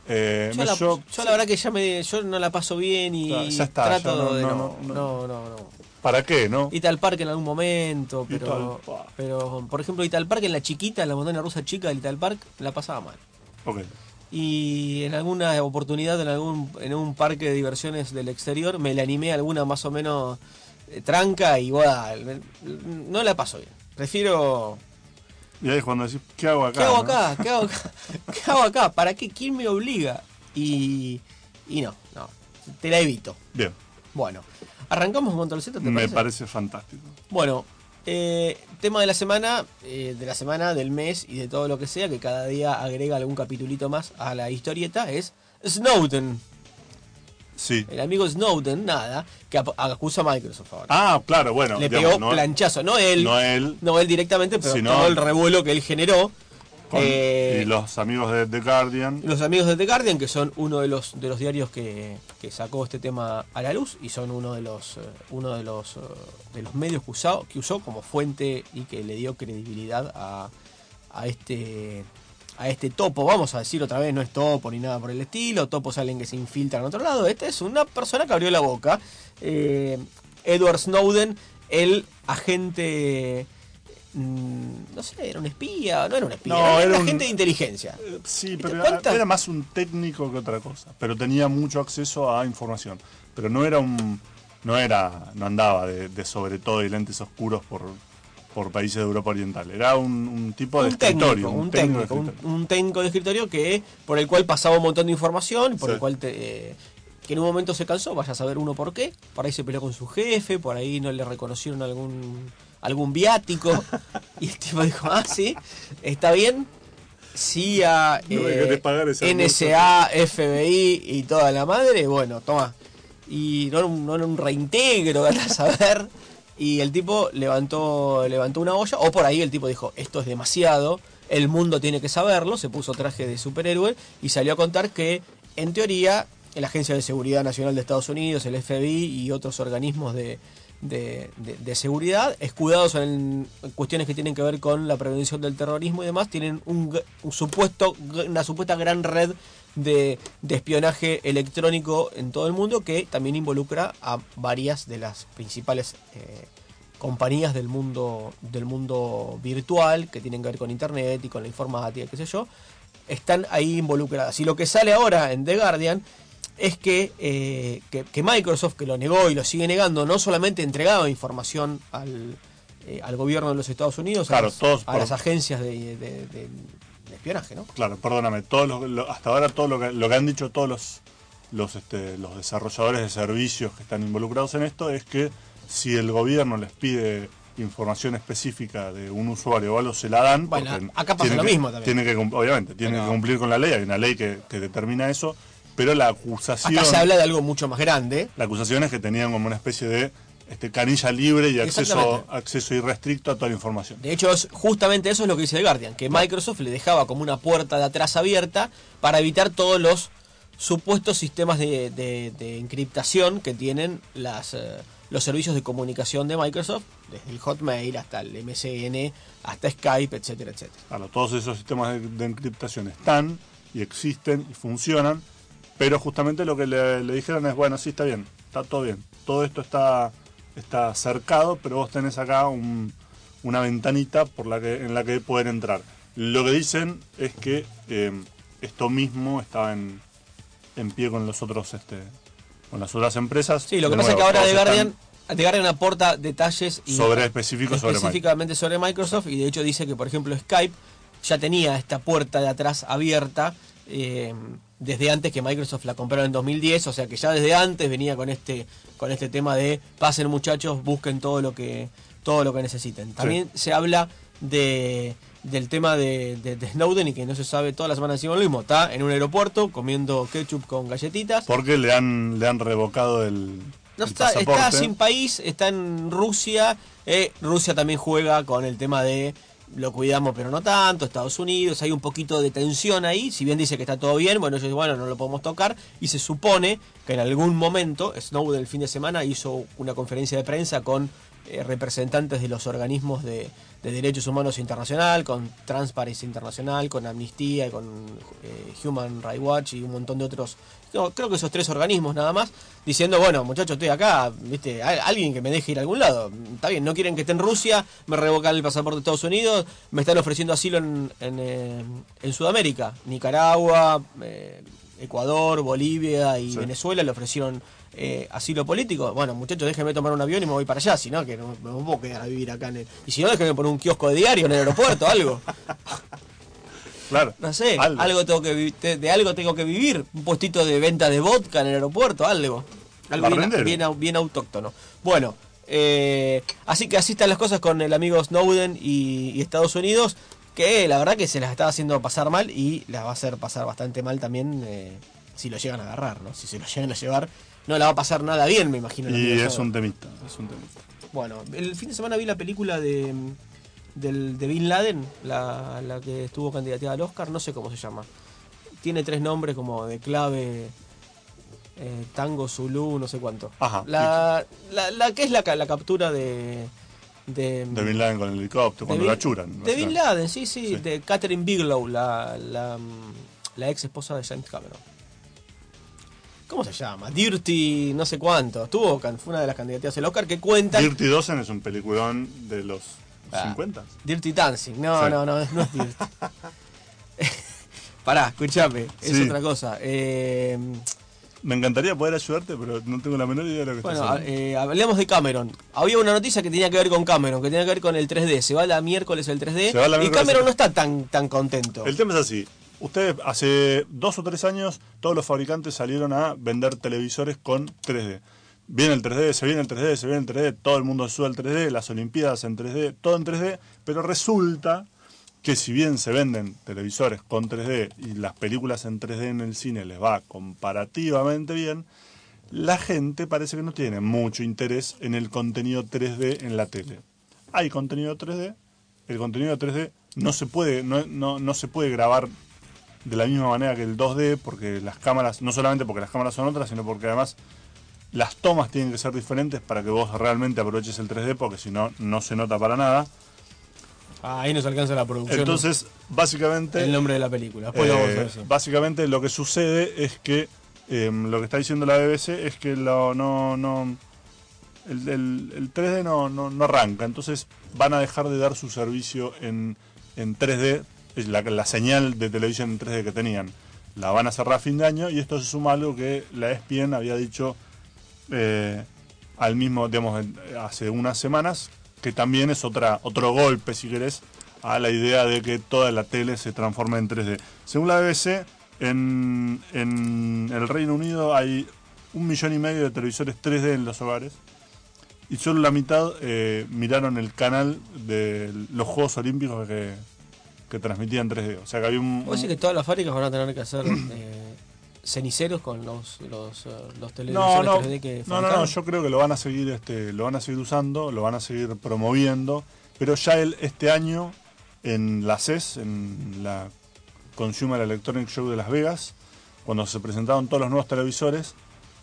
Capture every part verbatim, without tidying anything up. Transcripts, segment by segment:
Eh, yo, la, yo, yo la verdad que ya me yo no la paso bien y ya, ya está, trato no, de no, no no, no, no, no. ¿Para qué, no? Italpark en algún momento, pero Ital Park. pero por ejemplo Italpark en la chiquita, en la montaña rusa chica del Italpark, la pasaba mal. Ok. Y en alguna oportunidad en algún en un parque de diversiones del exterior me le animé a alguna más o menos eh, tranca y bueno, no la paso bien. Prefiero Y ahí es cuando decís, ¿qué hago acá? ¿Qué hago ¿no? acá? ¿Qué hago acá? ¿Qué hago acá? ¿Para qué? ¿Quién me obliga? Y, y no, no, te la evito. Bien. Bueno, arrancamos con Control Z, ¿te Me parece? parece fantástico. Bueno, eh, tema de la semana, eh, de la semana, del mes y de todo lo que sea, que cada día agrega algún capitulito más a la historieta, es Snowden. Sí. El amigo Snowden, nada, que ap- acusa a Microsoft ahora. Ah, claro, bueno. Le digamos, pegó no, planchazo, no él, No él. no él directamente, pero Sino- todo el revuelo que él generó. Con- eh, y los amigos de The Guardian. Los amigos de The Guardian, que son uno de los de los diarios que, que sacó este tema a la luz y son uno de los eh, uno de los eh, de los medios que usó, que usó como fuente y que le dio credibilidad a, a este a este topo, vamos a decir otra vez, no es topo ni nada por el estilo, topo es alguien que se infiltra en otro lado, esta es una persona que abrió la boca, eh, Edward Snowden, el agente, mm, no sé, era un espía, no era un espía, No, era, era un un- agente de inteligencia. Eh, Sí, ¿Viste pero era, cuántas? era más un técnico que otra cosa. Pero tenía mucho acceso a información. Pero no era un. No era. No andaba de, de sobre todo y lentes oscuros por, por países de Europa Oriental. Era un, un tipo de un escritorio. técnico, un técnico de técnico, un, escritorio. un técnico de escritorio que por el cual pasaba un montón de información, por Sí. el cual te, eh, que en un momento se cansó, vaya a saber uno por qué, por ahí se peleó con su jefe, por ahí no le reconocieron algún algún viático y el tipo dijo, ah, sí, está bien, C I A, No me eh, querés pagar ese N S A, F B I y toda la madre, bueno, toma. Y no era un, no era un reintegro, vaya a saber. Y el tipo levantó, levantó una olla, o por ahí el tipo dijo, esto es demasiado, el mundo tiene que saberlo, se puso traje de superhéroe y salió a contar que, en teoría, la Agencia de Seguridad Nacional de Estados Unidos, el F B I y otros organismos de, de, de- de seguridad, escudados en cuestiones que tienen que ver con la prevención del terrorismo y demás, tienen un, g- un supuesto, una supuesta gran red de, de espionaje electrónico en todo el mundo que también involucra a varias de las principales eh, compañías del mundo del mundo virtual que tienen que ver con internet y con la informática, qué sé yo, están ahí involucradas. Y lo que sale ahora en The Guardian es que, eh, que, que Microsoft, que lo negó y lo sigue negando, no solamente entregaba información al, eh, al gobierno de los Estados Unidos, Claro, a, las, todos a por- las agencias de, de- de- de espionaje, ¿no? Claro, perdóname. Todos los- lo- hasta ahora todo lo que, lo que han dicho todos los, los, este, los desarrolladores de servicios que están involucrados en esto es que si el gobierno les pide información específica de un usuario o algo, se la dan. Bueno, porque acá pasa tiene lo que- mismo también. Tiene que, cum- obviamente, tiene Pero- que cumplir con la ley, hay una ley que, que determina eso, pero la acusación, Acá se habla de algo mucho más grande. la acusación es que tenían como una especie de este, canilla libre y acceso, Exactamente. acceso irrestricto a toda la información. De hecho, es, justamente eso es lo que dice The Guardian, que Microsoft le dejaba como una puerta de atrás abierta para evitar todos los supuestos sistemas de, de- de encriptación que tienen las, eh, los servicios de comunicación de Microsoft, desde el Hotmail hasta el M S N, hasta Skype, etcétera, etcétera. Claro, todos esos sistemas de, de encriptación están y existen y funcionan, pero justamente lo que le, le dijeron es, bueno, sí, está bien, está todo bien, todo esto está, está cercado, pero vos tenés acá un- una ventanita por la que, en la que poder entrar. Lo que dicen es que eh, esto mismo estaba en, en pie con los otros, este, con las otras empresas. Sí, lo que De pasa es que nuevo, ahora todos The Guardian, están The Guardian aporta detalles y sobre específicos sobre Microsoft. específicamente sobre Microsoft y de hecho dice que por ejemplo Skype ya tenía esta puerta de atrás abierta eh, desde antes que Microsoft la comprara en dos mil diez, o sea que ya desde antes venía con este con este tema de pasen muchachos, busquen todo lo que todo lo que necesiten. También se habla de del tema de, de, de Snowden y que no se sabe, toda la semana decimos lo mismo, está en un aeropuerto comiendo ketchup con galletitas. Porque le han, le han revocado el, No el está, pasaporte. está sin país, está en Rusia. eh, Rusia también juega con el tema de lo cuidamos pero no tanto, Estados Unidos, hay un poquito de tensión ahí, si bien dice que está todo bien, bueno, ellos bueno, no lo podemos tocar, y se supone que en algún momento Snowden el fin de semana hizo una conferencia de prensa con eh, representantes de los organismos de, de derechos humanos internacional, con Transparency Internacional, con Amnistía, y con eh, Human Rights Watch y un montón de otros, no, creo que esos tres organismos nada más, diciendo, bueno, muchachos, estoy acá, viste, hay alguien que me deje ir a algún lado. Está bien, no quieren que esté en Rusia, me revocan el pasaporte de Estados Unidos, me están ofreciendo asilo en, en, eh, en Sudamérica, Nicaragua, eh, Ecuador, Bolivia y sí. Venezuela le ofrecieron eh, asilo político. Bueno, muchachos, déjenme tomar un avión y me voy para allá, si no, que no me puedo quedar a vivir acá en el... Y si no, déjenme poner un kiosco de diario en el aeropuerto, algo. Claro. No sé, algo. algo tengo que vi- de algo tengo que vivir, un puestito de venta de vodka en el aeropuerto, algo. Algo bien, bien, bien autóctono. Bueno, eh, así que así están las cosas con el amigo Snowden y, y Estados Unidos, que la verdad que se las está haciendo pasar mal y las va a hacer pasar bastante mal también eh, si lo llegan a agarrar, ¿no? Si se lo llegan a llevar, no la va a pasar nada bien, me imagino. Y es un temita, es un temita. Bueno, el fin de semana vi la película de del, de Bin Laden, la, la que estuvo candidateada al Oscar, no sé cómo se llama. Tiene tres nombres como de clave, eh, Tango, Zulu, no sé cuánto. Ajá. La, la, la que es la, la captura de... De, de Bin Laden con el helicóptero, cuando Bin, la churan. De Bin Laden, sí, sí, sí, de Catherine Bigelow, la, la, la ex esposa de James Cameron. ¿Cómo se llama? Dirty, no sé cuánto. Estuvo, fue una de las candidaturas al Oscar que cuentan. Dirty Dozen es un peliculón de los ah, cincuenta. Dirty Dancing, no, sí. no, no, no es Dirty. Pará, escuchame, es sí. otra cosa. Eh, Me encantaría poder ayudarte, pero no tengo la menor idea de lo que bueno, estás haciendo. Eh, hablemos de Cameron. Había una noticia que tenía que ver con Cameron, que tenía que ver con el tres D. Se va la miércoles el tres D y Cameron no está tan, tan contento. El tema es así. Ustedes, hace dos o tres años, todos los fabricantes salieron a vender televisores con tres D. Viene el tres D, se viene el tres D, se viene el tres D, todo el mundo sube al tres D, las Olimpiadas en tres D, todo en tres D, pero resulta que si bien se venden televisores con tres D y las películas en tres D en el cine les va comparativamente bien, la gente parece que no tiene mucho interés en el contenido tres D en la tele. Hay contenido tres D, el contenido tres D no se puede, no, no, no se puede grabar de la misma manera que el dos D, porque las cámaras, no solamente porque las cámaras son otras, sino porque además las tomas tienen que ser diferentes para que vos realmente aproveches el tres D, porque si no, no se nota para nada. Ah, ahí nos alcanza la producción. Entonces, básicamente... El nombre de la película. Después eh, lo vamos a decir. Básicamente lo que sucede es que, eh, lo que está diciendo la B B C es que lo, no... no el, el, el tres D no, no, no arranca, entonces van a dejar de dar su servicio en, en tres D, la, la señal de televisión en tres D que tenían. La van a cerrar a fin de año y esto se suma a algo que la E S P N había dicho eh, al mismo, digamos, hace unas semanas, que también es otra otro golpe, si querés, a la idea de que toda la tele se transforme en tres D. Según la B B C, en, en el Reino Unido hay un millón y medio de televisores tres D en los hogares y solo la mitad eh, miraron el canal de los Juegos Olímpicos que, que transmitían tres D. O sea que había un... ¿Vos decís que todas las fábricas van a tener que hacer eh, ceniceros con los, los, los televisores no, no, tres D que no, no, no, yo creo que lo van a seguir, este, lo van a seguir usando, lo van a seguir promoviendo, pero ya el, este año en la C E S, en la Consumer Electronic Show de Las Vegas, cuando se presentaron todos los nuevos televisores,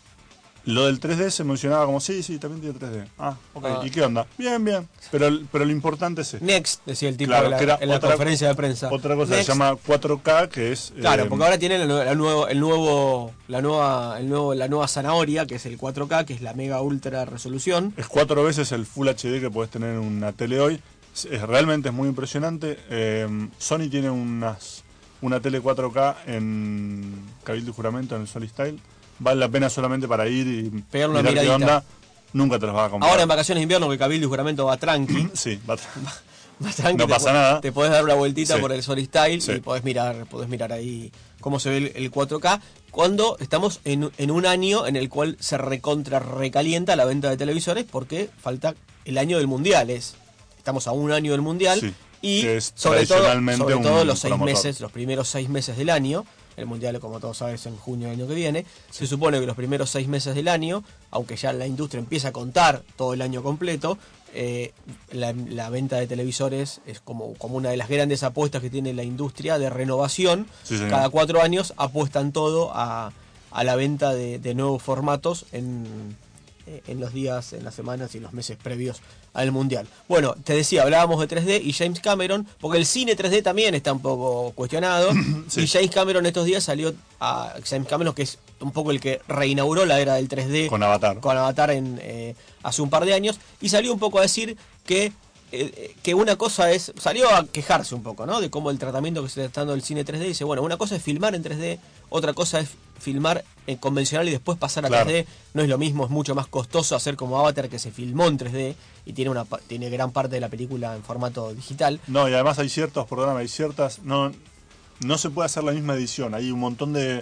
lo del tres D se mencionaba como, sí, sí, también tiene tres D. Ah, ok, ah. ¿Y qué onda? Bien, bien, pero, pero lo importante es esto. Next, decía el tipo claro, de la, que era en la otra, conferencia de prensa. Otra cosa Next. se llama cuatro K, que es... Claro, eh, porque ahora tienen la, la nuevo, el nuevo, la nueva, el nuevo, la nueva zanahoria, que es el cuatro K, que es la mega ultra resolución. Es cuatro veces el Full H D que podés tener en una tele hoy. Es, realmente es muy impresionante. Eh, Sony tiene unas una tele cuatro K en Cabildo y Juramento, en el Solistyle. Vale la pena solamente para ir y pegar una mirar miradita. qué onda. Nunca te las vas a comprar. Ahora en vacaciones de invierno, que Cabildo y Juramento va tranqui. Sí, va, tra va tranqui. No pasa nada. Te podés dar una vueltita sí. por el Solistyle sí. y podés mirar, podés mirar ahí cómo se ve el, el cuatro K. Cuando estamos en, en un año en el cual se recontra recalienta la venta de televisores porque falta el año del Mundial. Es, estamos a un año del Mundial. Sí. Y es sobre todo, sobre todo los seis promotor. meses, los primeros seis meses del año, el Mundial, como todos sabes, en junio del año que viene, sí. Se supone que los primeros seis meses del año, aunque ya la industria empieza a contar todo el año completo, eh, la, la venta de televisores es como, como una de las grandes apuestas que tiene la industria de renovación. Sí, cada cuatro años apuestan todo a, a la venta de, de nuevos formatos en, en los días, en las semanas y los meses previos al mundial. Bueno, te decía, hablábamos de tres D y James Cameron, porque el cine tres D también está un poco cuestionado. Sí. Y James Cameron estos días salió a James Cameron, que es un poco el que reinauguró la era del tres D con Avatar, con Avatar en, eh, hace un par de años, y salió un poco a decir que eh, que una cosa es, salió a quejarse un poco, ¿no? De cómo el tratamiento que se está dando el cine tres D. Dice, bueno, una cosa es filmar en tres D, otra cosa es filmar en convencional y después pasar a claro. tres D. No es lo mismo, es mucho más costoso hacer como Avatar, que se filmó en tres D y tiene una tiene gran parte de la película en formato digital. No, y además hay ciertos programas, hay ciertas, no no se puede hacer la misma edición, hay un montón de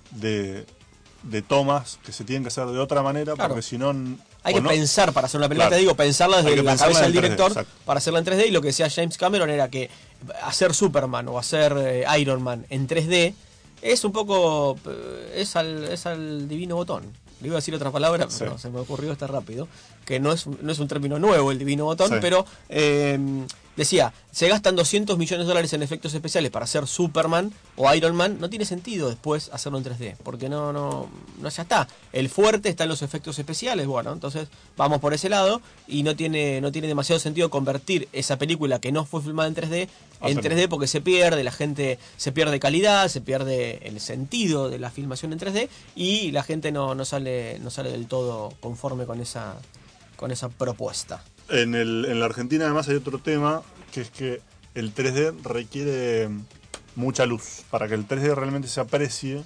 de, de tomas que se tienen que hacer de otra manera, claro. porque si no hay que no, pensar para hacer una película, claro. te digo, pensarla desde la cabeza del director tres D, para hacerla en tres D, y lo que decía James Cameron era que hacer Superman o hacer eh, Iron Man en tres D es un poco, es al, es al divino botón. Le iba a decir otra palabra, sí. pero no, se me ocurrió esta rápido, que no es, no es un término nuevo el divino botón, sí. pero eh, decía, se gastan doscientos millones de dólares en efectos especiales para hacer Superman o Iron Man, no tiene sentido después hacerlo en tres D, porque no, no, no ya está. El fuerte está en los efectos especiales, bueno, entonces vamos por ese lado, y no tiene, no tiene demasiado sentido convertir esa película que no fue filmada en tres D en tres D, porque se pierde, la gente se pierde calidad, se pierde el sentido de la filmación en tres D, y la gente no, no sale, no sale del todo conforme con esa, con esa propuesta. En, el, en la Argentina además hay otro tema, que es que el tres D requiere mucha luz. Para que el tres D realmente se aprecie,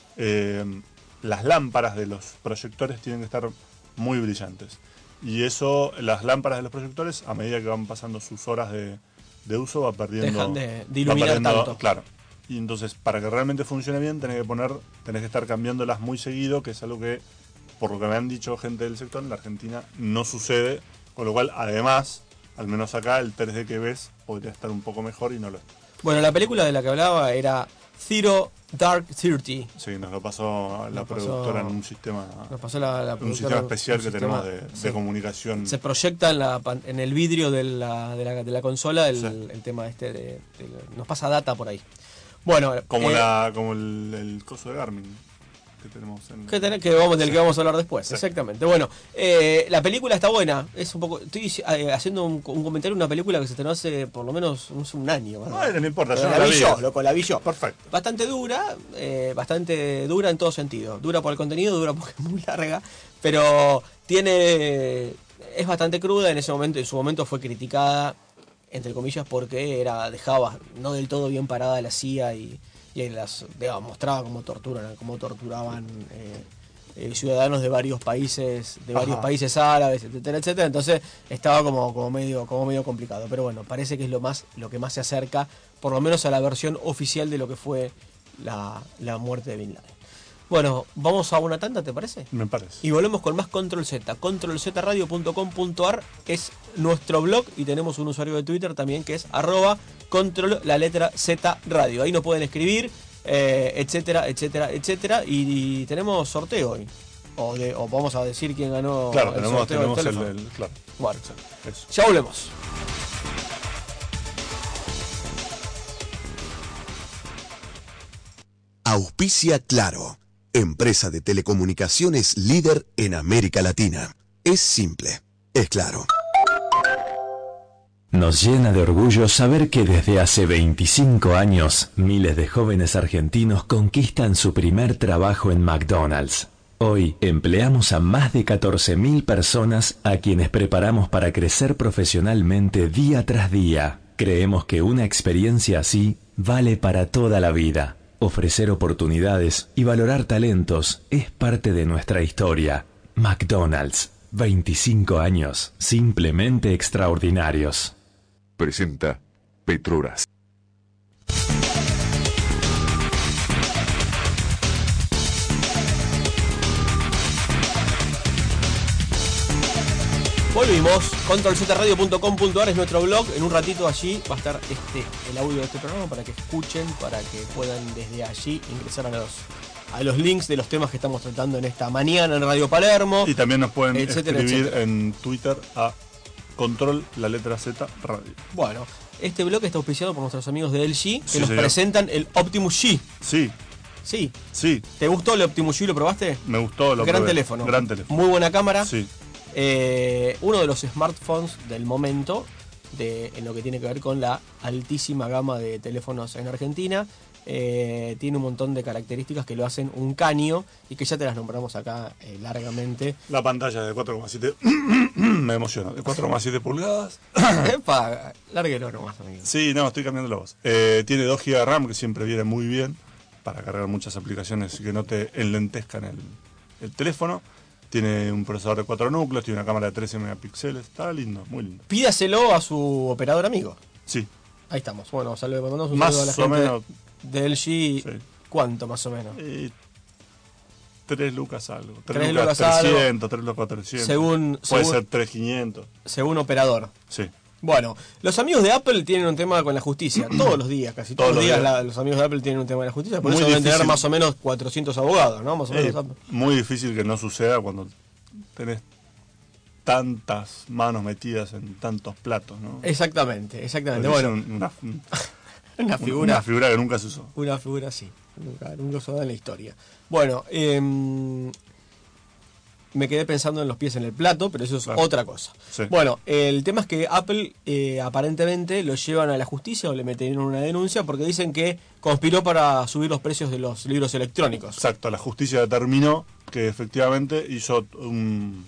eh, las lámparas de los proyectores tienen que estar muy brillantes. Y eso, las lámparas de los proyectores, a medida que van pasando sus horas de, de uso, va perdiendo... Dejan de, de iluminar tanto. Claro. Y entonces, para que realmente funcione bien, tenés que poner, tenés que estar cambiándolas muy seguido, que es algo que, por lo que me han dicho gente del sector, en la Argentina no sucede. Con lo cual, además, al menos acá, el tres D que ves podría estar un poco mejor y no lo está. Bueno, la película de la que hablaba era Zero Dark Thirty. Sí, nos lo pasó la nos productora pasó, en un sistema nos pasó la, la un sistema especial un que sistema, tenemos de, sí. de comunicación. Se proyecta en, la, en el vidrio de la, de la, de la consola el, sí. el tema este de, de... Nos pasa data por ahí. Bueno, como, eh, la, como el, el coso de Garmin. Que tenemos en... que, ten, que vamos, del que vamos a hablar después, sí. exactamente. Bueno, eh, la película está buena. Es un poco, estoy eh, haciendo un, un comentario de una película que se estrenó hace por lo menos un, un año. No, no importa, yo la, la vi vi yo, loco, la vi yo. Perfecto. Bastante dura, eh, bastante dura en todo sentido. Dura por el contenido, dura porque es muy larga, pero tiene, es bastante cruda. En ese momento, en su momento fue criticada, entre comillas, porque era dejaba no del todo bien parada la C I A y y las digamos, mostraba cómo torturan, cómo torturaban eh, eh, ciudadanos de varios países, de varios Ajá. países árabes, etcétera, etcétera. Entonces estaba como, como medio, como medio complicado. Pero bueno, parece que es lo más, lo que más se acerca, por lo menos a la versión oficial de lo que fue la, la muerte de Bin Laden. Bueno, vamos a una tanda, ¿te parece? Me parece. Y volvemos con más Control Z. control z radio punto com punto a r es nuestro blog, y tenemos un usuario de Twitter también que es arroba control la letra Z radio. Ahí nos pueden escribir, eh, etcétera, etcétera, etcétera. Y, y tenemos sorteo hoy. O, de, o vamos a decir quién ganó claro, el tenemos, sorteo tenemos del el, teléfono. el, claro. Bueno, eso. Ya volvemos. Auspicia Claro, empresa de telecomunicaciones líder en América Latina. Es simple, es claro. Nos llena de orgullo saber que desde hace veinticinco años, miles de jóvenes argentinos conquistan su primer trabajo en McDonald's. Hoy empleamos a más de catorce mil personas a quienes preparamos para crecer profesionalmente día tras día. Creemos que una experiencia así vale para toda la vida. Ofrecer oportunidades y valorar talentos es parte de nuestra historia. McDonald's, veinticinco años, simplemente extraordinarios. Presenta Petroras. Volvimos, control z radio punto com punto a r es nuestro blog. En un ratito allí va a estar este el audio de este programa para que escuchen, para que puedan desde allí ingresar a los a los links de los temas que estamos tratando en esta mañana en Radio Palermo. Y también nos pueden etcétera, escribir etcétera. en Twitter a control la letra Z radio. Bueno, este blog está auspiciado por nuestros amigos de L G que Sí, nos señor. presentan el Optimus G. Sí, Sí. sí, ¿Te gustó el Optimus G? ¿Lo probaste? me gustó. Lo Gran probé. teléfono. Gran teléfono. Muy buena cámara. Sí. eh, uno de los smartphones del momento de, en lo que tiene que ver con la altísima gama de teléfonos en Argentina. Eh, tiene un montón de características que lo hacen un caño y que ya te las nombramos acá eh, largamente. La pantalla de cuatro coma siete me emociona, de cuatro coma siete pulgadas. Epa, lárguelo nomás, amigo. Sí, no, estoy cambiando la voz. Eh, tiene dos gigas de RAM, que siempre viene muy bien para cargar muchas aplicaciones y que no te enlentezcan el, el teléfono. Tiene un procesador de cuatro núcleos, tiene una cámara de trece megapíxeles, está lindo, muy lindo. Pídaselo a su operador amigo. Sí. Ahí estamos. Bueno, saludos, mandamos un Más saludo a la o gente menos. de L G. Sí. ¿Cuánto más o menos? Eh, tres lucas algo. Tres tres lucas lucas algo. trescientos, tres lucas trescientos. Según- Puede según- ser tres quinientos. Según operador. Sí. Bueno, los amigos de Apple tienen un tema con la justicia. Todos los días, casi todos, Todos los los días, días. la- los amigos de Apple tienen un tema con la justicia. Por Muy eso deben tener difícil. más o menos cuatrocientos abogados, ¿no? Más o menos. Eh, Apple. muy difícil que no suceda cuando tenés tantas manos metidas en tantos platos, ¿no? Exactamente, exactamente. Porque Bueno, es un- una, una figura. una figura que nunca se usó. Una figura así, nunca, nunca se da en la historia. Bueno, em, me quedé pensando en los pies en el plato, pero eso es Claro. otra cosa. Sí. Bueno, el tema es que Apple eh, aparentemente lo llevan a la justicia o le meten una denuncia porque dicen que conspiró para subir los precios de los libros electrónicos. Exacto, la justicia determinó que efectivamente hizo un,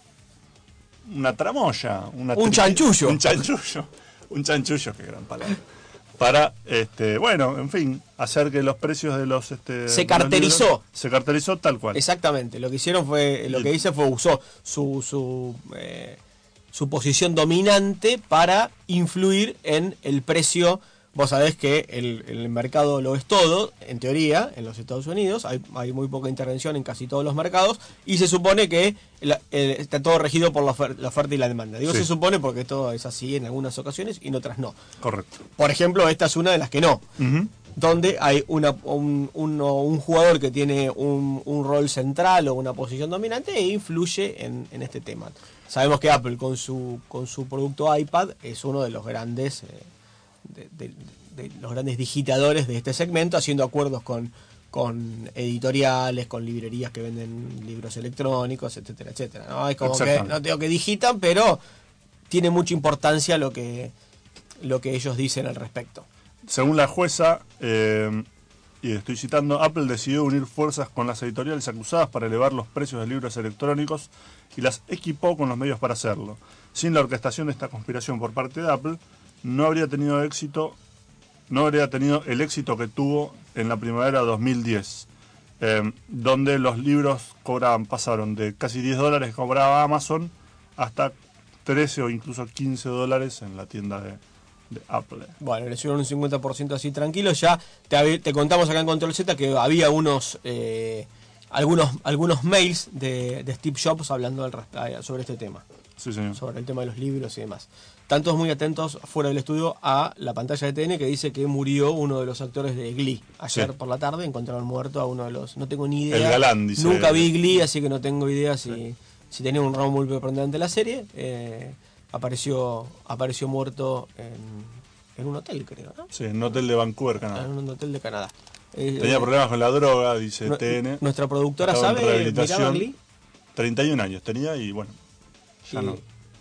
una tramoya. Una Un tri- chanchullo. Un chanchullo. Un chanchullo, qué gran palabra. Para, este, bueno, en fin, hacer que los precios de los... Este, Se de los carterizó. libros- se carterizó tal cual. Exactamente, lo que hicieron fue, lo que hice fue usó su, su, eh, su posición dominante para influir en el precio. Vos sabés que el, el mercado lo es todo, en teoría, en los Estados Unidos, hay, hay muy poca intervención en casi todos los mercados, y se supone que la- el- está todo regido por la, ofer- la oferta y la demanda. Digo Sí. se supone porque todo es así en algunas ocasiones y en otras no. Correcto. Por ejemplo, esta es una de las que no. Ujú. Donde hay una, un, uno- un jugador que tiene un, un rol central o una posición dominante e influye en, en este tema. Sabemos que Apple con su con su producto iPad es uno de los grandes eh, de, de- de los grandes digitadores de este segmento, haciendo acuerdos con, con editoriales, con librerías que venden libros electrónicos, etcétera, etcétera. ¿No? Es como que Exactamente. no digo que digitan, pero tiene mucha importancia lo que lo que ellos dicen al respecto. Según la jueza, eh, y estoy citando, Apple decidió unir fuerzas con las editoriales acusadas para elevar los precios de libros electrónicos y las equipó con los medios para hacerlo. Sin la orquestación de esta conspiración por parte de Apple, no habría tenido éxito, no habría tenido el éxito que tuvo en la primavera de dos mil diez, eh, donde los libros cobraban, pasaron de casi diez dólares que cobraba Amazon hasta trece o incluso quince dólares en la tienda de, de Apple. Bueno, le subieron un cincuenta por ciento así tranquilo. Ya te, hab- te contamos acá en Control Z que había unos eh, algunos algunos mails de, de Steve Jobs hablando al res- sobre este tema, Sí, señor. sobre el tema de los libros y demás. Están todos muy atentos fuera del estudio a la pantalla de T N que dice que murió uno de los actores de Glee. Ayer Sí. por la tarde encontraron muerto a uno de los... No tengo ni idea. El galán, dice. Nunca vi Glee, así que no tengo idea si, si tenía un rol muy preponderante en la serie. Eh, apareció apareció muerto en, en un hotel, creo, ¿no? Sí, en un hotel de Vancouver, Canadá. En un hotel de Canadá. Eh, Tenía eh, problemas con la droga, dice nu- T N. Nuestra productora Estaba en sabe, rehabilitación. miraba Glee. treinta y un años tenía y bueno, ya Y- no.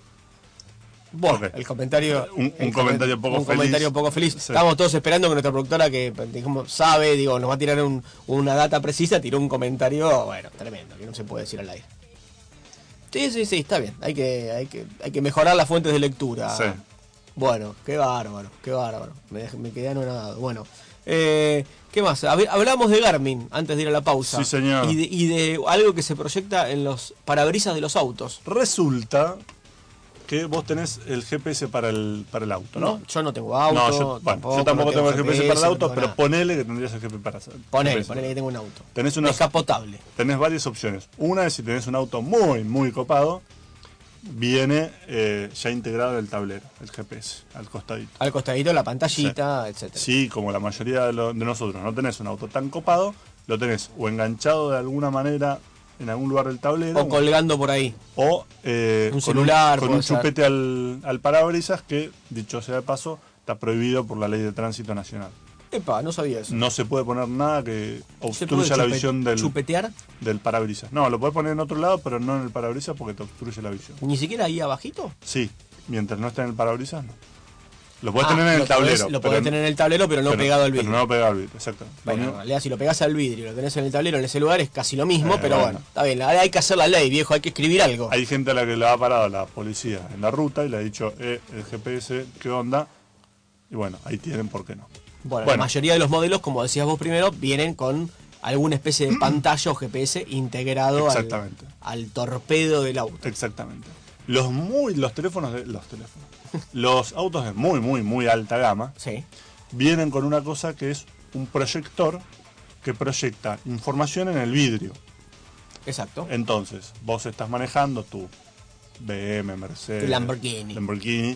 Bueno, Ok. el comentario. Un- un el comentario comen- poco un feliz. comentario poco feliz. Sí. Estábamos todos esperando que nuestra productora, que digamos, sabe, digo, nos va a tirar un- una data precisa, tiró un comentario, bueno, tremendo, que no se puede decir al aire. Sí, sí, sí, está bien. Hay que, hay que, hay que mejorar las fuentes de lectura. Sí. Bueno, qué bárbaro, qué bárbaro. Me, dej- me quedé anonadado. Bueno, eh, ¿qué más? Hab- Hablamos de Garmin antes de ir a la pausa. Sí, señor. Y de, y de algo que se proyecta en los parabrisas de los autos. Resulta que vos tenés el G P S para el, para el auto, ¿no? No, yo no tengo auto. No, yo, bueno, tampoco, yo tampoco no tengo el G P S para el no auto, tengo pero nada. ponele que tendrías el G P S para hacer. Ponele, G P S. ponele que tengo un auto. Tenés una- Descapotable. Tenés varias opciones. Una es si tenés un auto muy, muy copado, viene eh, ya integrado en el tablero, el G P S, al costadito. Al costadito la pantallita, etcétera. Sí, como la mayoría de, lo- de nosotros no tenés un auto tan copado, lo tenés o enganchado de alguna manera en algún lugar del tablero O colgando por ahí. o eh, Un con celular, con puede un ser. chupete al, al parabrisas que, dicho sea de paso, está prohibido por la ley de tránsito nacional. Epa, no sabía eso. No se puede poner nada que ¿Se puede obstruya la chupe- visión del, chupetear? del parabrisas. No, lo puedes poner en otro lado, pero no en el parabrisas porque te obstruye la visión. ¿Ni siquiera ahí abajito? Sí, mientras no esté en el parabrisas, no. Lo puedes Ah, tener en lo el tablero. podés- lo pero- podés tener en el tablero, pero no pero- pegado al vidrio. Pero no pegado al vidrio, exactamente. Lo Bueno, en único- realidad, si lo pegás al vidrio y lo tenés en el tablero en ese lugar es casi lo mismo, Eh, pero bueno. bueno. Está bien, ahora hay que hacer la ley, viejo, hay que escribir algo. Hay gente a la que le ha parado la policía en la ruta y le ha dicho, eh, el G P S, ¿qué onda? Y bueno, ahí tienen por qué no. Bueno, Bueno. la mayoría de los modelos, como decías vos primero, vienen con alguna especie de pantalla o G P S integrado al, Exactamente. al torpedo del auto. Exactamente. Los muy, los teléfonos de, los teléfonos. Los autos de muy, muy, muy alta gama Sí. vienen con una cosa que es un proyector que proyecta información en el vidrio. Exacto. Entonces, vos estás manejando tu B M, Mercedes, Tu Lamborghini. Lamborghini,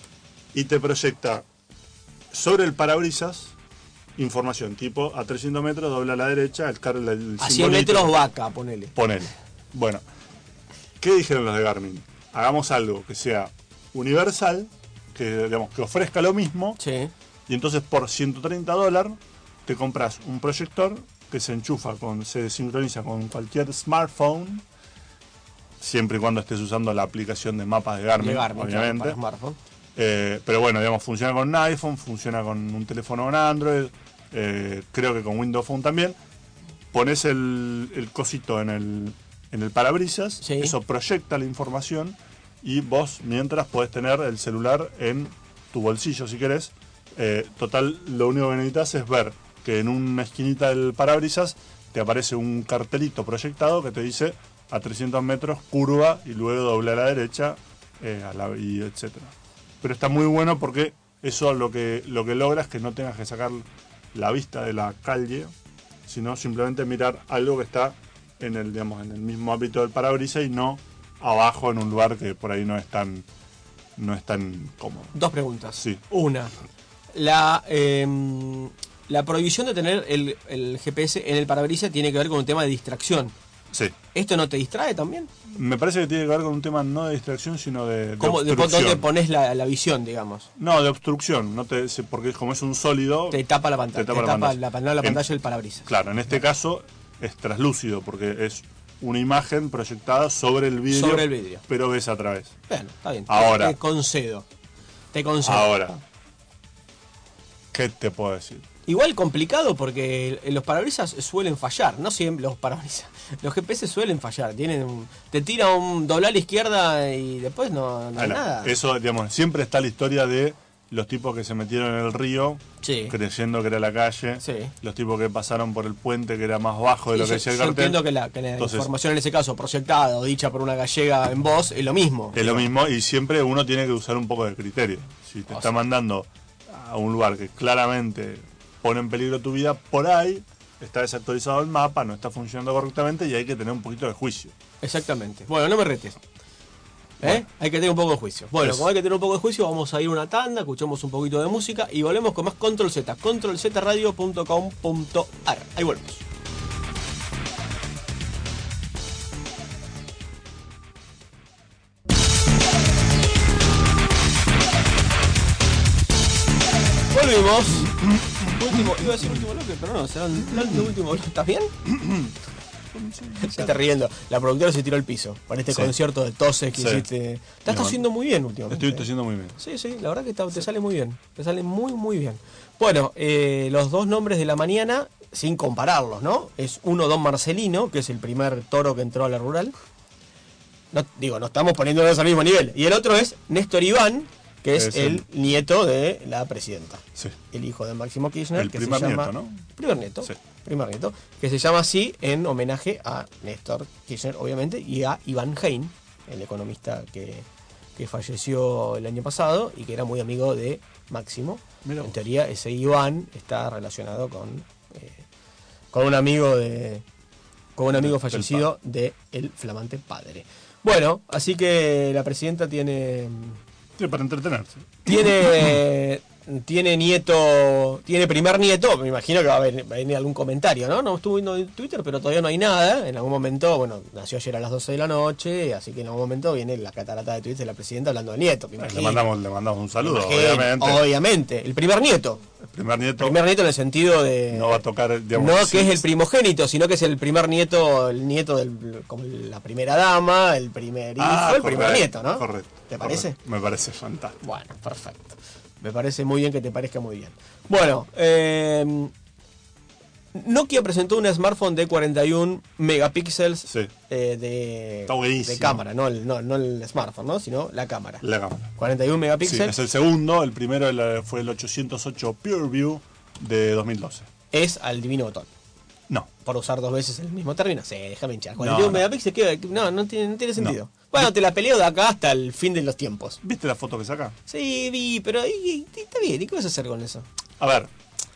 y te proyecta sobre el parabrisas información, tipo a trescientos metros, dobla a la derecha, el carro, el A cien simbolito, metros vaca, ponele. ponele. Bueno, ¿qué dijeron los de Garmin? Hagamos algo que sea universal, que digamos que ofrezca lo mismo, Sí. y entonces por ciento treinta dólares te compras un proyector que se enchufa, con, se sincroniza con cualquier smartphone, siempre y cuando estés usando la aplicación de mapas de Garmin, De Garmin, claro, obviamente. para smartphone. Eh, pero bueno, digamos, funciona con un iPhone, funciona con un teléfono con Android, eh, creo que con Windows Phone también. Pones el, el cosito en el, en el parabrisas, Sí. eso proyecta la información y vos mientras podés tener el celular en tu bolsillo si querés. Eh, total, lo único que necesitas es ver que en una esquinita del parabrisas te aparece un cartelito proyectado que te dice a trescientos metros curva y luego doble a la derecha, eh, a la, y etcétera. Pero está muy bueno porque eso lo que, lo que logra es que no tengas que sacar la vista de la calle, sino simplemente mirar algo que está en el, digamos, en el mismo ámbito del parabrisas y no abajo en un lugar que por ahí no es tan, no es tan cómodo. Dos preguntas. Sí. Una, la, em, la prohibición de tener el, el G P S en el parabrisas tiene que ver con un tema de distracción. Sí. ¿Esto no te distrae también? Me parece que tiene que ver con un tema no de distracción, sino de, de ¿Cómo, de obstrucción. dónde pones la, la visión, digamos? No, de obstrucción, no te, se- porque como es un sólido... Te tapa la pantalla. Te tapa la pantalla. la, no la En- pantalla del parabrisas. Claro, en este caso es traslúcido, porque es una imagen proyectada sobre el vidrio, Sobre el vidrio. pero ves a través. Bueno, está bien. Ahora. Te concedo. Te concedo. Ahora, ¿qué te puedo decir? Igual complicado porque los parabrisas suelen fallar, no siempre los parabrisas. Los G P S suelen fallar, tienen un- te tira un doblar a la izquierda y después no, no hay Ala, nada. Eso, digamos, siempre está la historia de los tipos que se metieron en el río Sí. creyendo que era la calle, Sí. los tipos que pasaron por el puente que era más bajo de Sí, lo que yo, decía el yo cartel. entiendo que la, que la Entonces, información en ese caso proyectada o dicha por una gallega en voz es lo mismo. es lo mismo y siempre uno tiene que usar un poco de criterio. Si te O está sea. mandando a un lugar que claramente pone en peligro tu vida, por ahí está desactualizado el mapa, no está funcionando correctamente y hay que tener un poquito de juicio. Exactamente. Bueno, no me retes. ¿Eh? Hay que tener un poco de juicio. Bueno, Eso. como hay que tener un poco de juicio, vamos a ir a una tanda, escuchamos un poquito de música y volvemos con más Control Z, control z radio punto com punto a r. Ahí volvemos. Volvimos. Último, iba a decir último bloque, pero no, será el último bloque. ¿Estás bien? Se está riendo. La productora se tiró al piso para este Sí. concierto de toses que Sí. hiciste. Te estás Bueno. haciendo muy bien últimamente. Estoy haciendo muy bien. Sí, sí, la verdad que está- te sale muy bien. Te sale muy, muy bien. Bueno, eh, los dos nombres de la mañana, sin compararlos, ¿no? Es uno Don Marcelino, que es el primer toro que entró a la rural. No, digo, no estamos poniéndonos al mismo nivel. Y el otro es Néstor Iván, que es, Es el, el- nieto de la presidenta. Sí. El hijo de Máximo Kirchner. El que primer se llama, nieto, ¿no? Primer nieto. Sí. Primer nieto. Que se llama así en homenaje a Néstor Kirchner, obviamente, y a Iván Hein, el economista que, que falleció el año pasado y que era muy amigo de Máximo. Mirá En vos. teoría, ese Iván está relacionado con, eh, con un amigo de. con un amigo Del- del fallecido de el flamante padre. Bueno, así que la presidenta tiene. Sí, para entretenerse. Tiene tiene nieto, tiene primer nieto, me imagino que va a venir, va a venir algún comentario, ¿no? No estuve viendo en Twitter, pero todavía no hay nada. En algún momento, bueno, nació ayer a las doce de la noche, así que en algún momento viene la catarata de tweets de la presidenta hablando del nieto, me imagino. Le mandamos, le mandamos un saludo, Imagino, obviamente. Obviamente, el primer nieto. El primer nieto. El primer nieto en el sentido de... No va a tocar, digamos, no sí, que es el primogénito, sino que es el primer nieto, el nieto del, como la primera dama, el primer hijo, Ah, el primer correcto, nieto, ¿no? Correcto. ¿Te parece? Correcto. Me parece fantástico. Bueno, perfecto. Me parece muy bien que te parezca muy bien. Bueno, eh, Nokia presentó un smartphone de cuarenta y uno megapíxeles Sí. eh, de, Está buenísimo. de cámara, no el, no, no el smartphone, ¿no? Sino la cámara. La cámara. cuarenta y uno Sí, megapíxeles. es el segundo. El primero el- fue el ochocientos ocho PureView de dos mil doce. Es al divino botón. No. Por usar dos veces el mismo término. Sí, déjame hinchar. cuarenta y uno No, no. megapíxeles, ¿qué? No, no tiene, no tiene sentido. No. Bueno, te la peleo de acá hasta el fin de los tiempos. ¿Viste la foto que saca? Sí, vi, pero y- y- está bien. ¿Y qué vas a hacer con eso? A ver.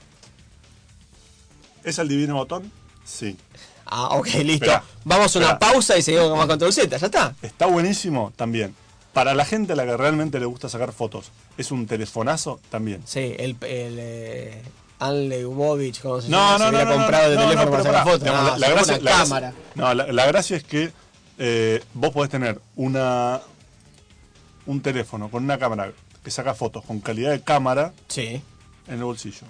¿Es el divino botón? Sí. Ah, ok, listo. Esperá, Vamos a una esperá. pausa y seguimos con más Control Z. Ya está. Está buenísimo también. Para la gente a la que realmente le gusta sacar fotos, ¿es un telefonazo? También. Sí, el, el eh, Anne Leibovich, como se No, llama, no, se no, hubiera no, comprado no, de no, teléfono no, para pero sacar pará. fotos. Digamos, No, la, la sacó gracia, una la gracia- cámara. no, la, la gracia es que eh, vos podés tener una un teléfono con una cámara que saca fotos con calidad de cámara Sí. en el bolsillo.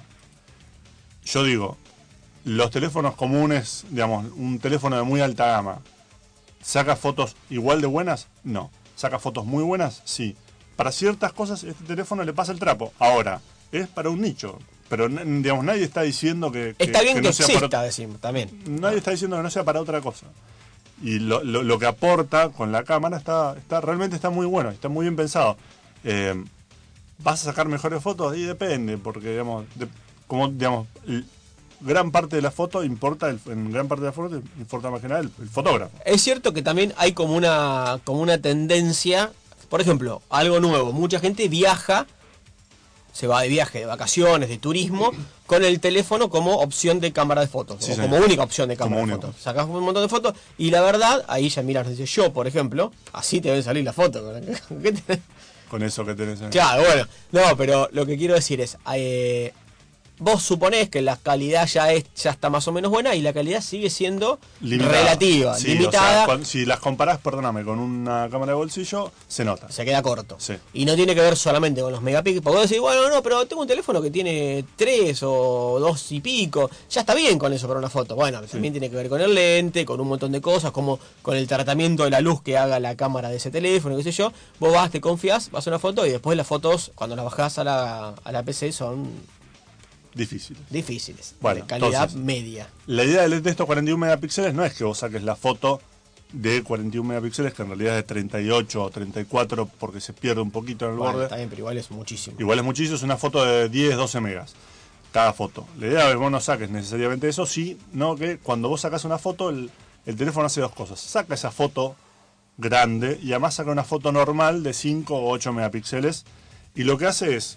Yo digo, los teléfonos comunes, digamos, un teléfono de muy alta gama, ¿saca fotos igual de buenas? No. ¿Saca fotos muy buenas? Sí. Para ciertas cosas este teléfono le pasa el trapo. Ahora, es para un nicho. Pero, n- digamos, nadie está diciendo que, que- Está bien que, no sea para exista, ot- decimos, también. Nadie está diciendo que no sea para otra cosa. Y lo, lo- lo que aporta con la cámara está, está realmente está muy bueno, está muy bien pensado. Eh, ¿Vas a sacar mejores fotos? Y depende, porque digamos, de- como digamos, l- gran parte de la foto importa, el- en gran parte de la foto importa más que nada el, el fotógrafo. Es cierto que también hay como una, como una tendencia, por ejemplo, algo nuevo. Mucha gente viaja, se va de viaje, de vacaciones, de turismo, con el teléfono como opción de cámara de fotos, Sí, o señor. como única opción de cámara Como de único. fotos. Sacás un montón de fotos y la verdad, ahí ya miras, dice yo, por ejemplo, así te debe salir la foto. ¿Qué te- Con eso que tenés en Claro, bueno, no, pero lo que quiero decir es, eh, vos suponés que la calidad ya es ya está más o menos buena y la calidad sigue siendo Limitada. relativa, Sí, o limitada, sea, cuan- si las comparás, perdóname, con una cámara de bolsillo, se nota. se queda corto. Sí. Y no tiene que ver solamente con los megapíxeles, porque vos decís, bueno, no, pero tengo un teléfono que tiene tres o dos y pico, ya está bien con eso para una foto. Bueno, también tiene que ver con el lente, con un montón de cosas, como con el tratamiento de la luz que haga la cámara de ese teléfono, qué sé yo. Vos vas, te confías, vas a una foto y después las fotos, cuando las bajás a la, a la P C, son Difícil. difíciles, Bueno, de calidad entonces, media. La idea de estos cuarenta y uno megapíxeles no es que vos saques la foto de cuarenta y uno megapíxeles, que en realidad es de treinta y ocho o treinta y cuatro porque se pierde un poquito en el Bueno, borde. está bien, pero igual es muchísimo. Igual es muchísimo, es una foto de diez, doce megas cada foto. La idea es que vos no saques necesariamente eso, sí, no que cuando vos sacas una foto, el, el teléfono hace dos cosas. Saca esa foto grande y además saca una foto normal de cinco o ocho megapíxeles. Y lo que hace es.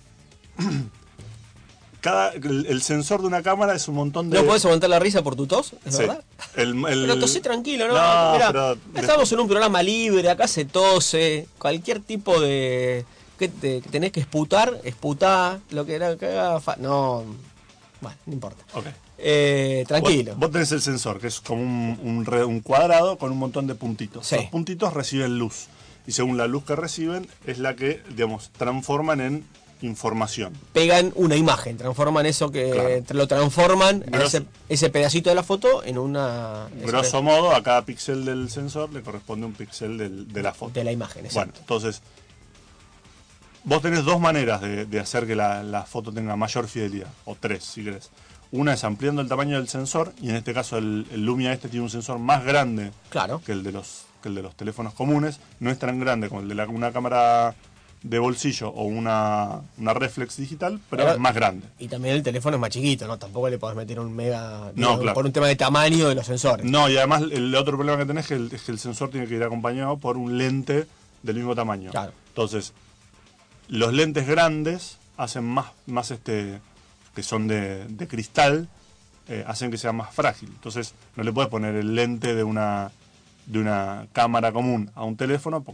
cada el, el sensor de una cámara es un montón de. ¿No podés aguantar la risa por tu tos? ¿Es Sí. verdad? El, el- Pero tosé tranquilo, ¿no? No, Mirá, pero- estamos en un programa libre, acá se tose, cualquier tipo de... que te, que tenés que esputar, esputá, lo que era que haga fa- No, bueno, no importa. Ok. Eh, tranquilo. Vos, vos tenés el sensor, que es como un, un re- un cuadrado con un montón de puntitos. Sí. Los puntitos reciben luz. Y según la luz que reciben, es la que, digamos, transforman en información. Pegan una imagen, transforman eso que... Claro. Lo transforman, a Grosso- ese, ese pedacito de la foto, en una... Grosso modo, a cada píxel del sensor le corresponde un píxel del- de la foto. de la imagen, Bueno, exacto. entonces, vos tenés dos maneras de, de hacer que la, la foto tenga mayor fidelidad, o tres, si querés. Una es ampliando el tamaño del sensor, y en este caso el, el Lumia este tiene un sensor más grande Claro. que el de los que el de los teléfonos comunes. No es tan grande como el de la- una cámara de bolsillo o una, una reflex digital, pero, Pero- es más grande. Y también el teléfono es más chiquito, ¿no? Tampoco le podés meter un mega... No, digo, claro. por un tema de tamaño de los sensores. No, y además el otro problema que tenés es que el, es que el sensor tiene que ir acompañado por un lente del mismo tamaño. Claro. Entonces, los lentes grandes hacen más, más este, que son de, de cristal, eh, hacen que sea más frágil. Entonces, no le puedes poner el lente de una, de una cámara común a un teléfono porque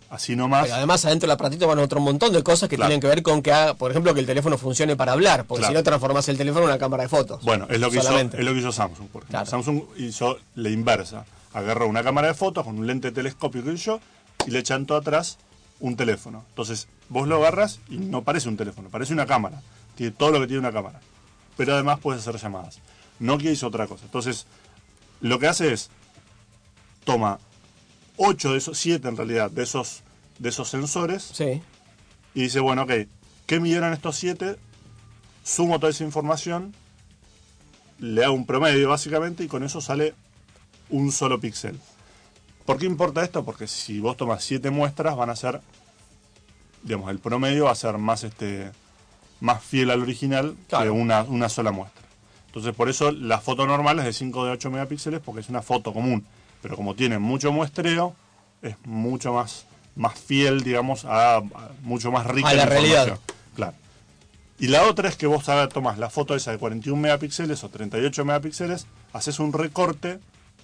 así nomás. Pero además adentro del aparatito van otro montón de cosas que Claro. tienen que ver con que, haga, por ejemplo, que el teléfono funcione para hablar, porque Claro. si no transformás el teléfono en una cámara de fotos. Bueno, es lo que hizo, solamente. es lo que hizo Samsung, por ejemplo. Claro. Samsung hizo la inversa. Agarró una cámara de fotos con un lente telescópico y yo y le chantó atrás un teléfono. Entonces, vos lo agarras y no parece un teléfono, parece una cámara. Tiene todo lo que tiene una cámara. Pero además puedes hacer llamadas. Nokia hizo otra cosa. Entonces, lo que hace es toma ocho de esos, siete en realidad, de esos, de esos sensores Sí. y dice, bueno, ok, ¿qué midieron estos siete? Sumo toda esa información, le hago un promedio básicamente y con eso sale un solo píxel. ¿Por qué importa esto? Porque si vos tomas siete muestras van a ser, digamos, el promedio va a ser más este más fiel al original Claro. que una, una sola muestra. Entonces por eso la foto normal es de cinco de ocho megapíxeles porque es una foto común. Pero como tiene mucho muestreo, es mucho más, más fiel, digamos, a, a- mucho más rica A la en realidad. información. Claro. Y la otra es que vos ahora tomás la foto esa de cuarenta y un megapíxeles o treinta y ocho megapíxeles, haces un recorte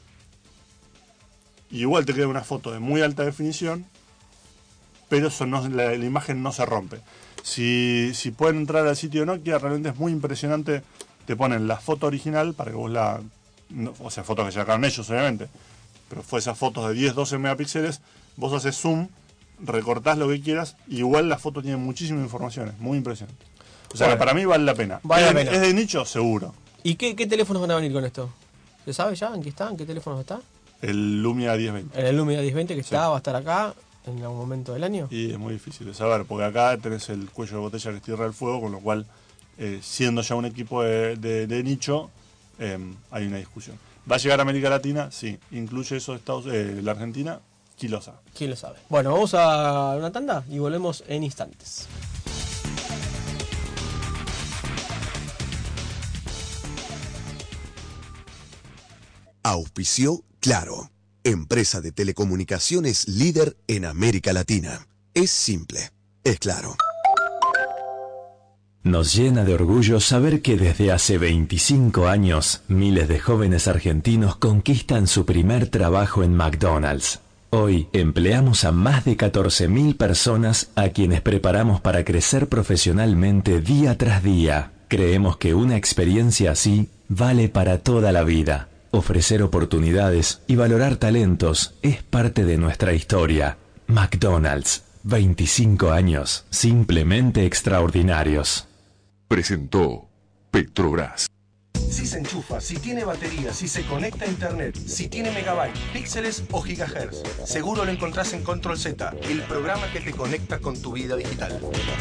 y igual te queda una foto de muy alta definición, pero eso no, la, la imagen no se rompe. Si, si pueden entrar al sitio de Nokia, realmente es muy impresionante. Te ponen la foto original para que vos la... no- o sea, fotos que sacaron ellos, obviamente. Pero fue esas fotos de diez, doce megapíxeles, vos haces zoom, recortás lo que quieras, y igual la foto tiene muchísima información, es muy impresionante. O sea, Bueno, que para mí vale la pena. vale ¿Es, la de- pena. ¿Es de nicho? Seguro. ¿Y qué, qué teléfonos van a venir con esto? ¿Se sabe ya en qué está? ¿En qué teléfonos está? El Lumia diez veinte. En el Lumia diez veinte que Sí. está, va a estar acá en algún momento del año. Y es muy difícil de saber, porque acá tenés el cuello de botella que es Tierra del Fuego, con lo cual, eh, siendo ya un equipo de, de- de nicho, eh, hay una discusión. ¿Va a llegar a América Latina? Sí. ¿Incluye eso Estados, eh, la Argentina? ¿Quién lo sabe? ¿Quién lo sabe? Bueno, vamos a una tanda y volvemos en instantes. Auspició Claro, empresa de telecomunicaciones líder en América Latina. Es simple, es claro. Nos llena de orgullo saber que desde hace veinticinco años miles de jóvenes argentinos conquistan su primer trabajo en McDonald's. Hoy empleamos a más de catorce mil personas a quienes preparamos para crecer profesionalmente día tras día. Creemos que una experiencia así vale para toda la vida. Ofrecer oportunidades y valorar talentos es parte de nuestra historia. McDonald's, veinticinco años, simplemente extraordinarios. Presentó Petrobras. Si se enchufa, si tiene batería, si se conecta a internet, si tiene megabytes, píxeles o gigahertz, seguro lo encontrás en Control Z, el programa que te conecta con tu vida digital.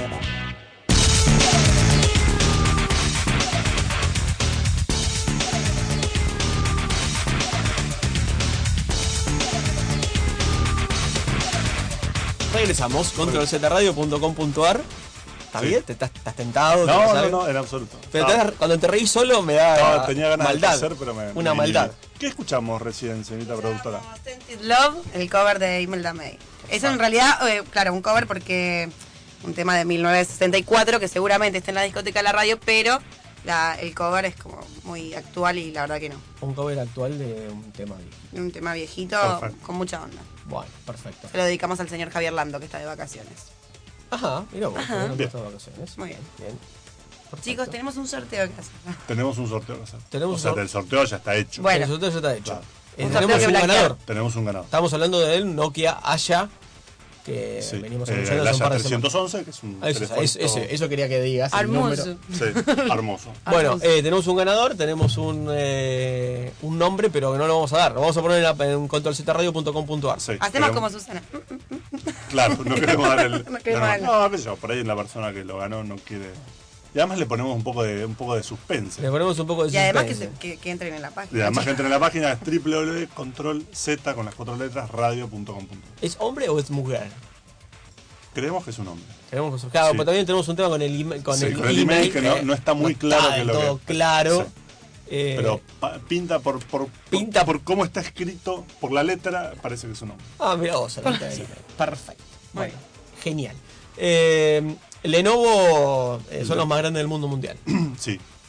Regresamos, control z radio punto com punto a r. ¿Está Sí. bien? ¿Te estás, estás tentado? ¿Te No, lo no, sabes? no, en absoluto. Pero Estaba- te das- cuando te reís solo me da estaba- tenía ganas maldad. de hacer, pero me... Una me- maldad. ¿Qué escuchamos recién, señorita productora? Tainted Love, el cover de Imelda May. Eso en realidad, eh, claro, un cover porque un tema de mil novecientos sesenta y cuatro que seguramente está en la discoteca de la radio, pero la- el cover es como muy actual y la verdad que no. Un cover actual de un tema viejo. Un tema viejito Perfecto. con mucha onda. Bueno, perfecto. Se lo dedicamos al señor Javier Lando que está de vacaciones. Ajá, mira vos, Ajá. tenés Bien. de vacaciones. Muy bien. Bien. Perfecto. Chicos, tenemos un sorteo que hacer. Tenemos un sorteo que hacer. Tenemos o sea, un sor- el sorteo ya está hecho. Bueno. El sorteo ya está hecho. Claro. Eh, Un tenemos sorteo que un blanquear. ganador. Tenemos un ganador. Estamos hablando del Nokia Haya, que Sí. venimos Eh, anunciando el hace un Haya par de semanas. trescientos once, que es un Ah, Eso, telefonito- eso, eso- eso quería que digas. el Hermoso. número. Sí, hermoso. Bueno, Hermoso. eh, tenemos un ganador, tenemos un, eh, un nombre, pero que no lo vamos a dar. Lo vamos a poner en, la- en control z radio punto com punto a r. Sí, Hacemos queremos- como Susana. Claro, no queremos dar el... No queremos darle. no, qué sé yo, por ahí la persona que lo ganó no quiere... Y además le ponemos un poco de, un poco de suspense. Le ponemos un poco de Y además que, suspense. se- que, que entren en la página. Y además que chicos. entren en la página es doble u doble u doble u punto control z con las cuatro letras radio punto com punto a r. ¿Es hombre o es mujer? Creemos que es un hombre. Tenemos que- claro, Sí. pero también tenemos un tema con el, email- con Sí, el, con el email que no- eh, no está muy claro está que del lo todo que- claro. Sí. Eh, Pero pa- pinta por, por, Pinta- por, por cómo está escrito, por la letra, parece que es un hombre. Ah, mira vos, la mitad del email. Perfecto. Bueno, genial. Eh, Lenovo eh, son los más grandes del mundo mundial. Sí.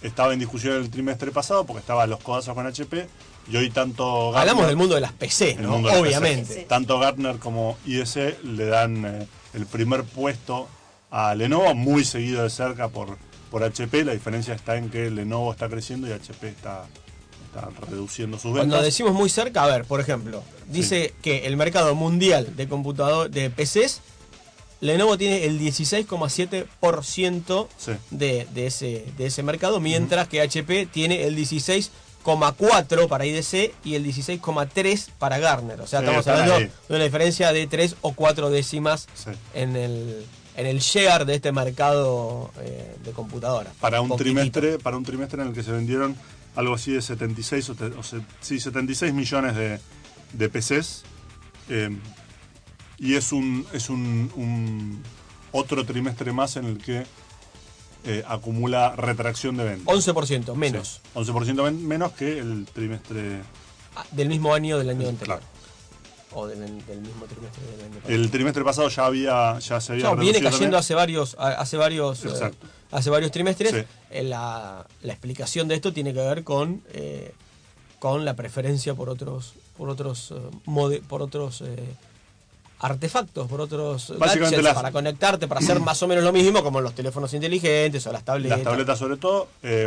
estaba en discusión el trimestre pasado porque estaban los codazos con H P y hoy tanto Gartner, Hablamos del mundo de las P C, el ¿no? mundo de las Obviamente. P C, tanto Gartner como I D C le dan eh, el primer puesto a Lenovo, muy seguido de cerca por, por H P. La diferencia está en que Lenovo está creciendo y H P está, está reduciendo sus ventas. Cuando decimos muy cerca, a ver, por ejemplo, dice sí. que el mercado mundial de computador de P Cs, Lenovo tiene el dieciséis coma siete por ciento sí. de, de, ese, de ese mercado, mientras uh-huh. que H P tiene el dieciséis coma cuatro por ciento para I D C y el dieciséis coma tres por ciento para Gartner. O sea, sí, estamos hablando ahí. de una diferencia de tres o cuatro décimas sí. en el en el share de este mercado eh, de computadoras. Para un Poquitito. trimestre, para un trimestre en el que se vendieron algo así de setenta y seis o, te, o se, sí, setenta y seis millones de, de P Cs. Eh, y es un es un, un otro trimestre más en el que Eh, acumula retracción de ventas. once por ciento menos. Sí, once por ciento men- menos que el trimestre... Ah, del mismo año del año el, anterior. Claro. O del, del mismo trimestre del año pasado. El trimestre pasado ya había ya se había no, viene cayendo también. hace varios hace varios eh, hace varios trimestres. Sí. Eh, la, la explicación de esto tiene que ver con eh, con la preferencia por otros por otros uh, mode, por otros eh, artefactos, por otros gadgets las, para conectarte, para hacer más o menos lo mismo como los teléfonos inteligentes o las tabletas. Las tabletas sobre todo, eh,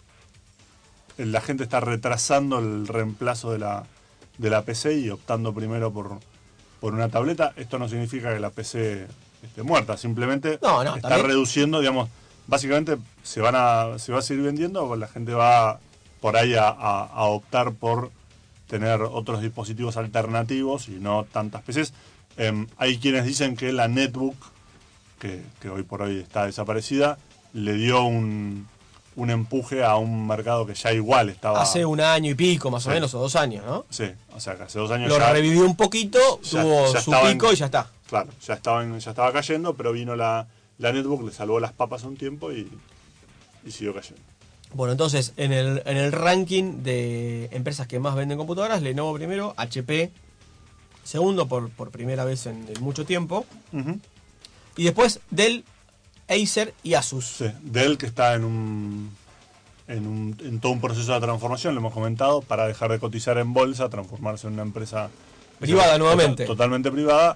la gente está retrasando el reemplazo de la, de la P C y optando primero por, por una tableta. Esto no significa que la P C esté muerta, simplemente no, no, está también. reduciendo, digamos, básicamente se van a se va a seguir vendiendo, la gente va por ahí a, a, a optar por tener otros dispositivos alternativos y no tantas P Cs. Eh, hay quienes dicen que la netbook, que, que hoy por hoy está desaparecida, le dio un, un empuje a un mercado que ya igual estaba... Hace un año y pico, más sí. o menos, o dos años, ¿no? Sí, o sea que hace dos años Lo ya... Lo revivió un poquito, ya, tuvo ya su pico en, y ya está. Claro, ya estaba, en, ya estaba cayendo, pero vino la, la netbook, le salvó las papas un tiempo y, y siguió cayendo. Bueno, entonces, en el, en el ranking de empresas que más venden computadoras, Lenovo primero, H P segundo por, por primera vez en, en mucho tiempo. Uh-huh. Y después Dell, Acer y Asus. Sí, Dell que está en un, en un en todo un proceso de transformación, lo hemos comentado, para dejar de cotizar en bolsa, transformarse en una empresa privada nuevamente. To- totalmente privada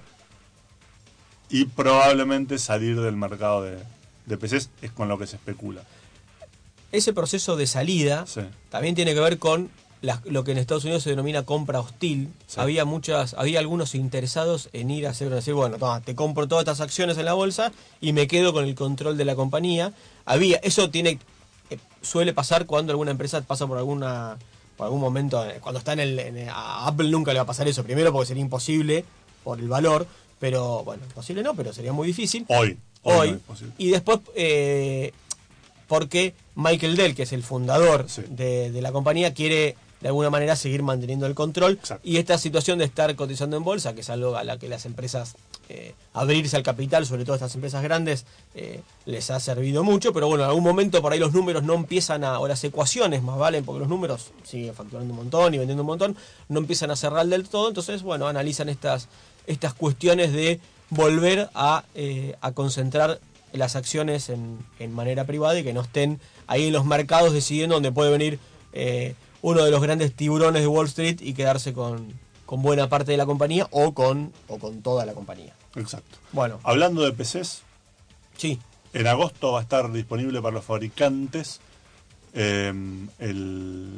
y probablemente salir del mercado de, de P Cs, es con lo que se especula. Ese proceso de salida sí. también tiene que ver con La, lo que en Estados Unidos se denomina compra hostil. Sí. Había muchas, había algunos interesados en ir a hacer, decir, bueno, toma, te compro todas estas acciones en la bolsa y me quedo con el control de la compañía. Había, eso tiene, eh, suele pasar cuando alguna empresa pasa por alguna, por algún momento, eh, cuando está en el, en el, a Apple nunca le va a pasar eso, primero porque sería imposible por el valor, pero bueno, imposible no, pero sería muy difícil. Hoy, hoy, hoy no es posible. Y después, eh, porque Michael Dell, que es el fundador sí. de, de la compañía, quiere de alguna manera seguir manteniendo el control. Exacto. Y esta situación de estar cotizando en bolsa, que es algo a la que las empresas, eh, abrirse al capital, sobre todo estas empresas grandes, eh, les ha servido mucho, pero bueno, en algún momento por ahí los números no empiezan a, o las ecuaciones más valen, porque los números siguen facturando un montón y vendiendo un montón, no empiezan a cerrar del todo, entonces bueno, analizan estas, estas cuestiones de volver a, eh, a concentrar las acciones en, en manera privada y que no estén ahí en los mercados decidiendo dónde puede venir eh, uno de los grandes tiburones de Wall Street y quedarse con, con buena parte de la compañía o con, o con toda la compañía. Exacto. Bueno. Hablando de P Cs, sí. En agosto va a estar disponible para los fabricantes eh, el,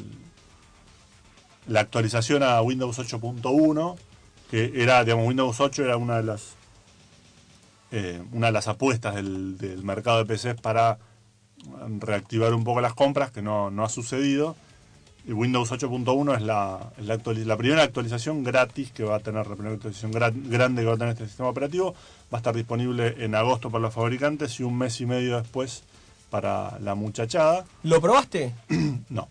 la actualización a Windows ocho punto uno, que era, digamos, Windows ocho era una de las eh, una de las apuestas del, del mercado de P Cs para reactivar un poco las compras, que no, no ha sucedido. Y Windows ocho punto uno es la, es la, actualiz- la primera actualización gratis que va a tener, la primera actualización gra- grande que va a tener este sistema operativo. Va a estar disponible en agosto para los fabricantes y un mes y medio después para la muchachada. ¿Lo probaste? No.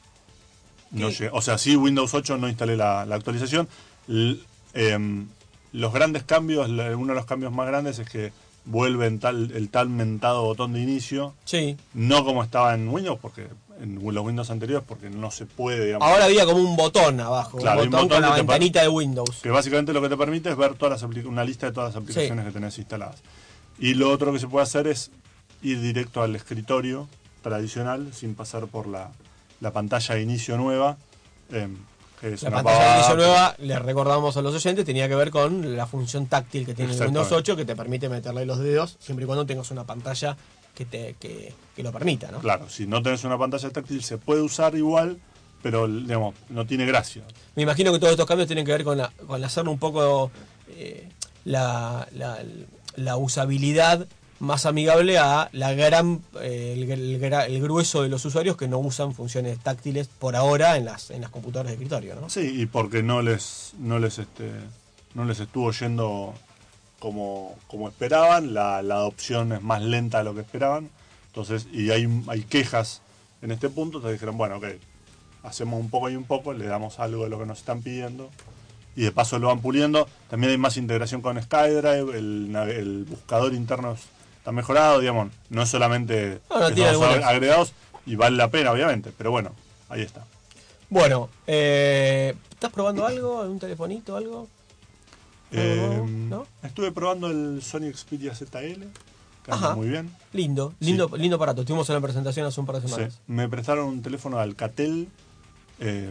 no llegué. O sea, sí, Windows ocho no instalé la, la actualización. L- eh, los grandes cambios, la- uno de los cambios más grandes es que vuelve en tal, el tal mentado botón de inicio. Sí. No como estaba en Windows, porque en los Windows anteriores, porque no se puede, digamos. Ahora había como un botón abajo, claro, un botón, un botón con la que ventanita per- de Windows. Que básicamente lo que te permite es ver todas las apli- una lista de todas las aplicaciones sí. que tenés instaladas. Y lo otro que se puede hacer es ir directo al escritorio tradicional sin pasar por la, la pantalla de inicio nueva. Eh, que es La una pantalla de pavada, inicio pero- nueva, le recordamos a los oyentes, tenía que ver con la función táctil que tiene el Windows Exactamente. ocho, que te permite meterle los dedos siempre y cuando tengas una pantalla que te que, que lo permita, ¿no? Claro, si no tenés una pantalla táctil se puede usar igual, pero digamos, no tiene gracia. Me imagino que todos estos cambios tienen que ver con, la, con hacerle un poco eh, la, la, la usabilidad más amigable a la gran eh, el, el gra- el grueso de los usuarios que no usan funciones táctiles por ahora en las en las computadoras de escritorio, ¿no? Sí, y porque no les no les este no les estuvo yendo como, como esperaban, la, la adopción es más lenta de lo que esperaban. Entonces, y hay, hay quejas en este punto, entonces dijeron, bueno, ok, hacemos un poco y un poco, le damos algo de lo que nos están pidiendo. Y de paso lo van puliendo. También hay más integración con SkyDrive, el, nave- el buscador interno está mejorado, digamos, no es solamente No, no, que tiene son algunas- agregados, y vale la pena, obviamente, pero bueno, ahí está. Bueno, eh, ¿estás probando algo? ¿Algún telefonito, algo? ¿Algo Eh, nuevo? ¿No? Estuve probando el Sony Xperia Z L, que anda Ajá. muy bien. Lindo, Sí. lindo, lindo aparato. Estuvimos en la presentación hace un par de Sí. semanas. Me prestaron un teléfono de Alcatel, eh,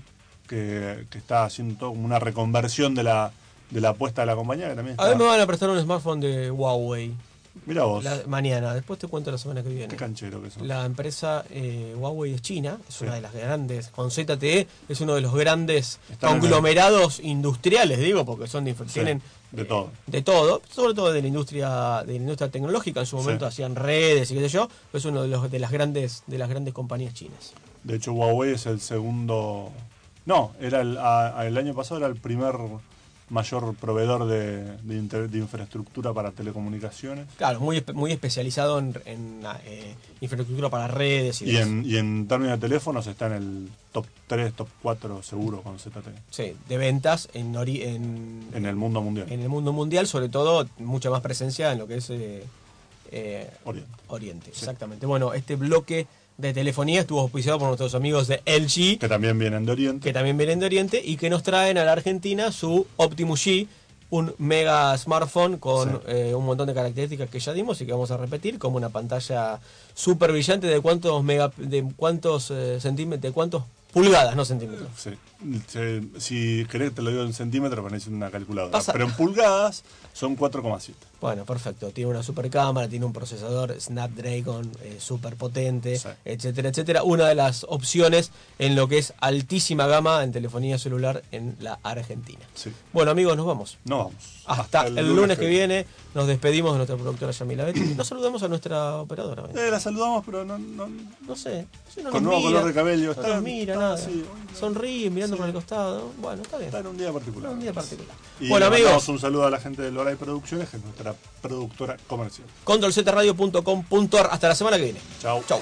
que, que está haciendo todo como una reconversión de la, de la apuesta de la compañía, que también A ver, está... me van a prestar un smartphone de Huawei Mira vos, la- mañana. Después te cuento la semana que viene. qué canchero que son. La empresa eh, Huawei es china, es Sí. una de las grandes, con Z T E, es uno de los grandes Están en el- conglomerados industriales, digo, porque son dif- Sí, tienen de eh, todo. de todo, sobre todo de la industria de la industria tecnológica. En su momento Sí. hacían redes y qué sé yo, pero es uno de los de las grandes de las grandes compañías chinas. De hecho, Huawei es el segundo... No, era el, a- a- el año pasado era el primer mayor proveedor de, de inter- de infraestructura para telecomunicaciones. Claro, muy espe- muy especializado en, en, eh, infraestructura para redes y, Y demás. en, y en términos de teléfonos está en el top tres, top cuatro seguro con Z T E. Sí, de ventas en, ori- en, En el mundo mundial. en el mundo mundial, sobre todo mucha más presencia en lo que es eh, eh, Oriente. Oriente. Exactamente. Bueno, este bloque de telefonía estuvo auspiciado por nuestros amigos de L G, Que también vienen de Oriente. que también vienen de Oriente y que nos traen a la Argentina su Optimus G, un mega smartphone con Sí. eh, un montón de características que ya dimos y que vamos a repetir, como una pantalla súper brillante de cuántos mega, de cuántos eh, centímetros, de cuántos pulgadas, no centímetros. Sí. Se- si querés te lo digo en centímetros, pero necesito una calculadora. Pasa- Pero en pulgadas son cuatro coma siete. Bueno, perfecto. Tiene una super cámara, tiene un procesador Snapdragon eh, súper potente, Sí. etcétera, etcétera. Una de las opciones en lo que es altísima gama en telefonía celular en la Argentina. Sí. Bueno, amigos, nos vamos. No vamos. Hasta, el, lunes que viene nos despedimos de nuestra productora Yamila Betty. No saludamos a nuestra operadora. Eh, la saludamos, pero no, no, No sé. si no con nos nuevo mira, color de cabello. No Está, nos mira, está nada. así, Sonríe mirando Sí. por el costado. Bueno, está bien. está en un día particular. Un día particular. Y Bueno, le amigos. mandamos un saludo a la gente de Loray Producciones, que es nuestra productora comercial. control z radio punto com punto ar. Hasta la semana que viene. Chao. Chau.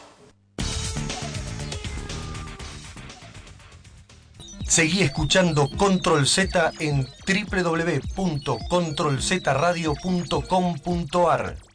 Seguí escuchando Control Z en w w w punto control z radio punto com punto a r.